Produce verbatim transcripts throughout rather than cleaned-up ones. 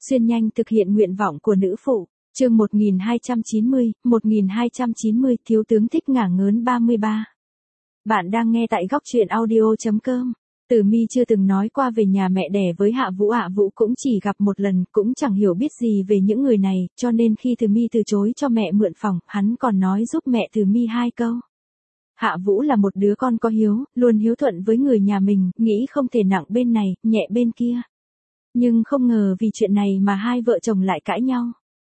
Xuyên nhanh thực hiện nguyện vọng của nữ phụ. Chương một nghìn hai trăm chín mươi, một nghìn hai trăm chín mươi thiếu tướng thích ngả ngớn ba mươi ba. Bạn đang nghe tại góc truyện audio chấm com. Từ My chưa từng nói qua về nhà mẹ đẻ với Hạ Vũ, Hạ Vũ cũng chỉ gặp một lần, cũng chẳng hiểu biết gì về những người này, cho nên khi Từ My từ chối cho mẹ mượn phòng, hắn còn nói giúp mẹ Từ My hai câu. Hạ Vũ là một đứa con có hiếu, luôn hiếu thuận với người nhà mình, nghĩ không thể nặng bên này, nhẹ bên kia. Nhưng không ngờ vì chuyện này mà hai vợ chồng lại cãi nhau.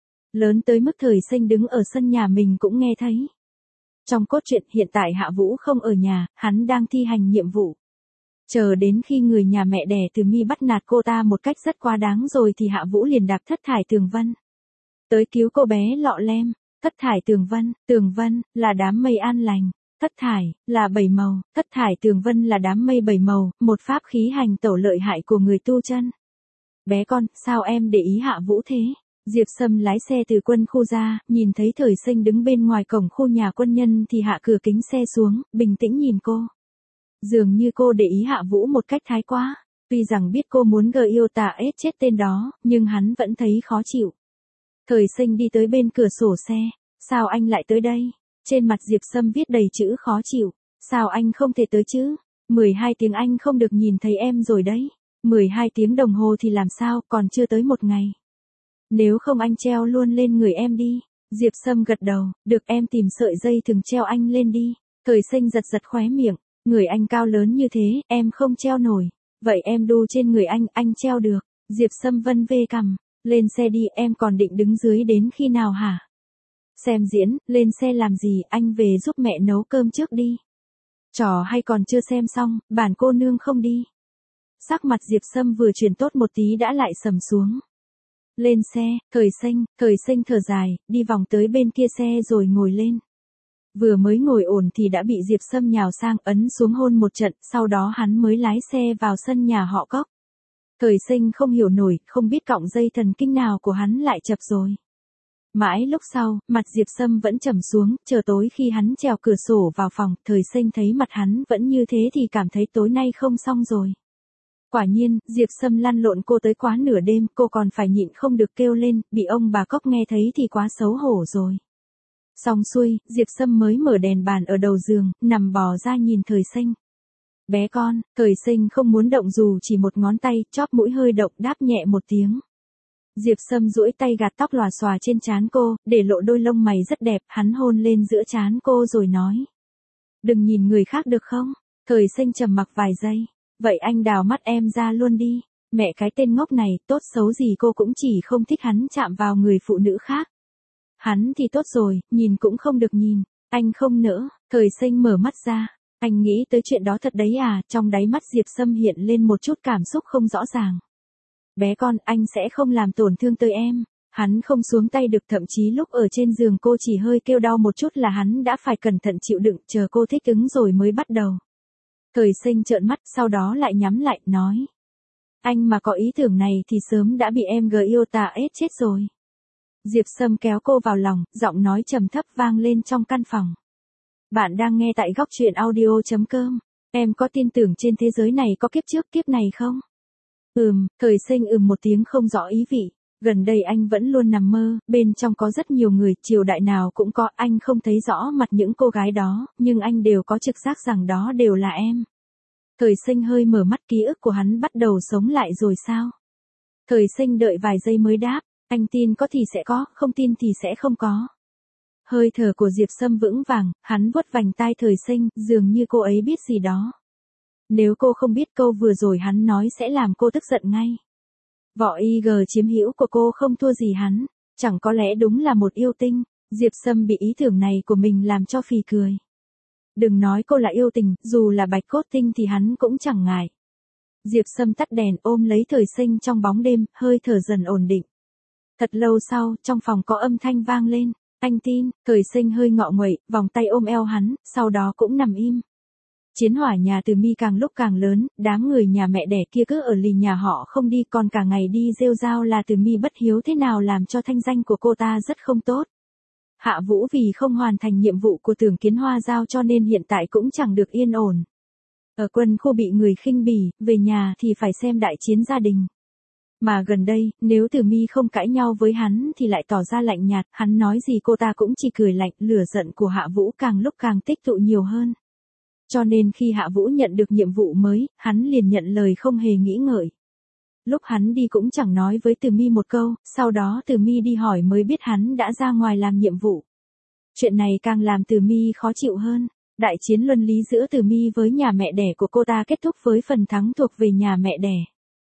Lớn tới mức Thời Sinh đứng ở sân nhà mình cũng nghe thấy. Trong cốt truyện hiện tại Hạ Vũ không ở nhà, hắn đang thi hành nhiệm vụ. Chờ đến khi người nhà mẹ đẻ Từ My bắt nạt cô ta một cách rất quá đáng rồi thì Hạ Vũ liền đạp Thất Thải Tường Vân tới cứu cô bé Lọ Lem. Thất Thải Tường Vân, Tường Vân là đám mây an lành, thất thải là bảy màu, Thất Thải Tường Vân là đám mây bảy màu, một pháp khí hành tẩu lợi hại của người tu chân. Bé con, sao em để ý Hạ Vũ thế? Diệp Sâm lái xe từ quân khu ra, nhìn thấy Thời Sinh đứng bên ngoài cổng khu nhà quân nhân thì hạ cửa kính xe xuống, bình tĩnh nhìn cô. Dường như cô để ý Hạ Vũ một cách thái quá. Tuy rằng biết cô muốn gờ yêu tà ết chết tên đó, nhưng hắn vẫn thấy khó chịu. Thời Sinh đi tới bên cửa sổ xe. Sao anh lại tới đây? Trên mặt Diệp Sâm viết đầy chữ khó chịu. Sao anh không thể tới chứ? mười hai tiếng anh không được nhìn thấy em rồi đấy. mười hai tiếng đồng hồ thì làm sao, còn chưa tới một ngày. Nếu không anh treo luôn lên người em đi. Diệp Sâm gật đầu, được em tìm sợi dây thừng treo anh lên đi. Thời Sinh giật giật khóe miệng, người anh cao lớn như thế, em không treo nổi. Vậy em đu trên người anh, anh treo được. Diệp Sâm vân vê cằm, lên xe đi, em còn định đứng dưới đến khi nào hả? Xem diễn, lên xe làm gì, anh về giúp mẹ nấu cơm trước đi. Trò hay còn chưa xem xong, bản cô nương không đi. Sắc mặt Diệp Sâm vừa chuyển tốt một tí đã lại sầm xuống. Lên xe, Thời Sinh, Thời Sinh thở dài, đi vòng tới bên kia xe rồi ngồi lên. Vừa mới ngồi ổn thì đã bị Diệp Sâm nhào sang ấn xuống hôn một trận, sau đó hắn mới lái xe vào sân nhà họ Cốc. Thời Sinh không hiểu nổi, không biết cọng dây thần kinh nào của hắn lại chập rồi. Mãi lúc sau, mặt Diệp Sâm vẫn trầm xuống, chờ tối khi hắn trèo cửa sổ vào phòng, Thời Sinh thấy mặt hắn vẫn như thế thì cảm thấy tối nay không xong rồi. Quả nhiên, Diệp Sâm lăn lộn cô tới quá nửa đêm, cô còn phải nhịn không được kêu lên, bị ông bà Cốc nghe thấy thì quá xấu hổ rồi. Xong xuôi, Diệp Sâm mới mở đèn bàn ở đầu giường, nằm bò ra nhìn Thời Sinh. Bé con, Thời Sinh không muốn động dù chỉ một ngón tay, chóp mũi hơi động đáp nhẹ một tiếng. Diệp Sâm duỗi tay gạt tóc lòa xòa trên trán cô, để lộ đôi lông mày rất đẹp, hắn hôn lên giữa trán cô rồi nói. Đừng nhìn người khác được không? Thời Sinh trầm mặc vài giây. Vậy anh đào mắt em ra luôn đi. Mẹ cái tên ngốc này, tốt xấu gì cô cũng chỉ không thích hắn chạm vào người phụ nữ khác. Hắn thì tốt rồi, nhìn cũng không được nhìn. Anh không nỡ. Thời Sinh mở mắt ra. Anh nghĩ tới chuyện đó thật đấy à? Trong đáy mắt Diệp Sâm hiện lên một chút cảm xúc không rõ ràng. Bé con, anh sẽ không làm tổn thương tới em. Hắn không xuống tay được, thậm chí lúc ở trên giường cô chỉ hơi kêu đau một chút là hắn đã phải cẩn thận chịu đựng, chờ cô thích ứng rồi mới bắt đầu. Thời Sinh trợn mắt, sau đó lại nhắm lại, nói. Anh mà có ý tưởng này thì sớm đã bị em gờ yêu tà ết chết rồi. Diệp Sâm kéo cô vào lòng, giọng nói trầm thấp vang lên trong căn phòng. Bạn đang nghe tại góc truyện audio chấm com. Em có tin tưởng trên thế giới này có kiếp trước kiếp này không? Ừm, Thời Sinh ừm một tiếng không rõ ý vị. Gần đây anh vẫn luôn nằm mơ, bên trong có rất nhiều người, triều đại nào cũng có, anh không thấy rõ mặt những cô gái đó, nhưng anh đều có trực giác rằng đó đều là em. Thời Sinh hơi mở mắt, ký ức của hắn bắt đầu sống lại rồi sao? Thời Sinh đợi vài giây mới đáp, anh tin có thì sẽ có, không tin thì sẽ không có. Hơi thở của Diệp Sâm vững vàng, hắn vuốt vành tai Thời Sinh, dường như cô ấy biết gì đó. Nếu cô không biết câu vừa rồi hắn nói sẽ làm cô tức giận ngay. Võ y gờ chiếm hữu của cô không thua gì hắn, chẳng có lẽ đúng là một yêu tinh. Diệp Sâm bị ý tưởng này của mình làm cho phì cười. Đừng nói cô là yêu tình, dù là bạch cốt tinh thì hắn cũng chẳng ngại. Diệp Sâm tắt đèn ôm lấy Thời Sinh trong bóng đêm, hơi thở dần ổn định. Thật lâu sau, trong phòng có âm thanh vang lên. Anh tin. Thời Sinh hơi ngọ nguậy, vòng tay ôm eo hắn, sau đó cũng nằm im. Chiến hỏa nhà Từ My càng lúc càng lớn, đám người nhà mẹ đẻ kia cứ ở lì nhà họ không đi, còn cả ngày đi rêu rao là Từ My bất hiếu thế nào làm cho thanh danh của cô ta rất không tốt. Hạ Vũ vì không hoàn thành nhiệm vụ của Tưởng Kiến Hoa giao cho nên hiện tại cũng chẳng được yên ổn. Ở quân khu bị người khinh bỉ, về nhà thì phải xem đại chiến gia đình. Mà gần đây, nếu Từ Mi không cãi nhau với hắn thì lại tỏ ra lạnh nhạt, hắn nói gì cô ta cũng chỉ cười lạnh, lửa giận của Hạ Vũ càng lúc càng tích tụ nhiều hơn. Cho nên khi Hạ Vũ nhận được nhiệm vụ mới, hắn liền nhận lời không hề nghĩ ngợi. Lúc hắn đi cũng chẳng nói với Từ Mi một câu, sau đó Từ Mi đi hỏi mới biết hắn đã ra ngoài làm nhiệm vụ. Chuyện này càng làm Từ Mi khó chịu hơn. Đại chiến luân lý giữa Từ Mi với nhà mẹ đẻ của cô ta kết thúc với phần thắng thuộc về nhà mẹ đẻ.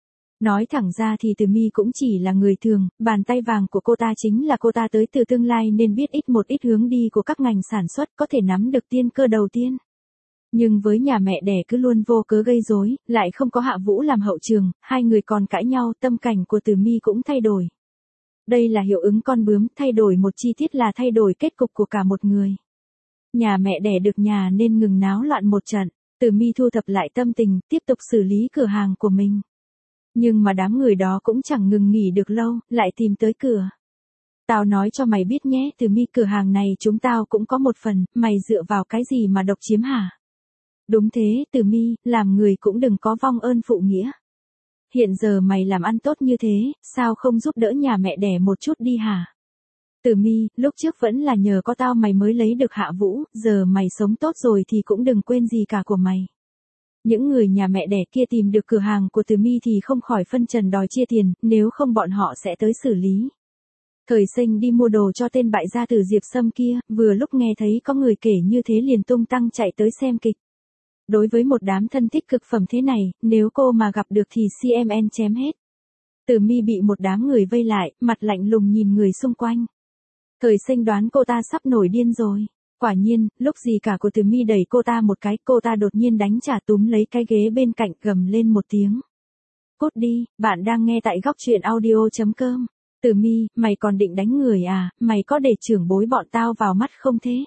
Nói thẳng ra thì Từ Mi cũng chỉ là người thường, bàn tay vàng của cô ta chính là cô ta tới từ tương lai nên biết ít một ít hướng đi của các ngành sản xuất, có thể nắm được tiên cơ đầu tiên. Nhưng với nhà mẹ đẻ cứ luôn vô cớ gây rối, lại không có Hạ Vũ làm hậu trường, hai người còn cãi nhau, tâm cảnh của Từ Mi cũng thay đổi. Đây là hiệu ứng con bướm, thay đổi một chi tiết là thay đổi kết cục của cả một người. Nhà mẹ đẻ được nhà nên ngừng náo loạn một trận, Từ Mi thu thập lại tâm tình, tiếp tục xử lý cửa hàng của mình. Nhưng mà đám người đó cũng chẳng ngừng nghỉ được lâu, lại tìm tới cửa. Tao nói cho mày biết nhé, Từ Mi, cửa hàng này chúng tao cũng có một phần, mày dựa vào cái gì mà độc chiếm hả? Đúng thế, Từ Mi, làm người cũng đừng có vong ơn phụ nghĩa. Hiện giờ mày làm ăn tốt như thế, sao không giúp đỡ nhà mẹ đẻ một chút đi hả? Từ Mi, lúc trước vẫn là nhờ có tao mày mới lấy được Hạ Vũ, giờ mày sống tốt rồi thì cũng đừng quên gì cả của mày. Những người nhà mẹ đẻ kia tìm được cửa hàng của Từ Mi thì không khỏi phân trần đòi chia tiền, nếu không bọn họ sẽ tới xử lý. Thời Sinh đi mua đồ cho tên bại gia tử Diệp Sâm kia, vừa lúc nghe thấy có người kể như thế liền tung tăng chạy tới xem kịch. Đối với một đám thân thích cực phẩm thế này, nếu cô mà gặp được thì xê em en chém hết. Từ Mi bị một đám người vây lại, mặt lạnh lùng nhìn người xung quanh. Thời Sinh đoán cô ta sắp nổi điên rồi. Quả nhiên, lúc gì cả của Từ Mi đẩy cô ta một cái, cô ta đột nhiên đánh trả túm lấy cái ghế bên cạnh, gầm lên một tiếng. Cút đi, bạn đang nghe tại góc truyện audio chấm com. Từ Mi, mày còn định đánh người à, mày có để trưởng bối bọn tao vào mắt không thế?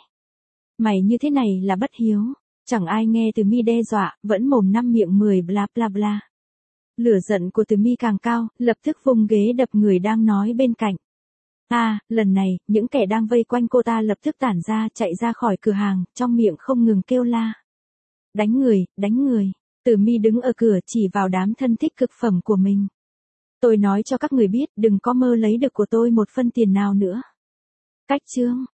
Mày như thế này là bất hiếu. Chẳng ai nghe Từ Mi đe dọa, vẫn mồm năm miệng mười bla bla bla. Lửa giận của Từ Mi càng cao, lập tức vung ghế đập người đang nói bên cạnh. À, lần này, những kẻ đang vây quanh cô ta lập tức tản ra, chạy ra khỏi cửa hàng, trong miệng không ngừng kêu la. Đánh người, đánh người. Từ Mi đứng ở cửa chỉ vào đám thân thích cực phẩm của mình. Tôi nói cho các người biết, đừng có mơ lấy được của tôi một phân tiền nào nữa. Cách chương.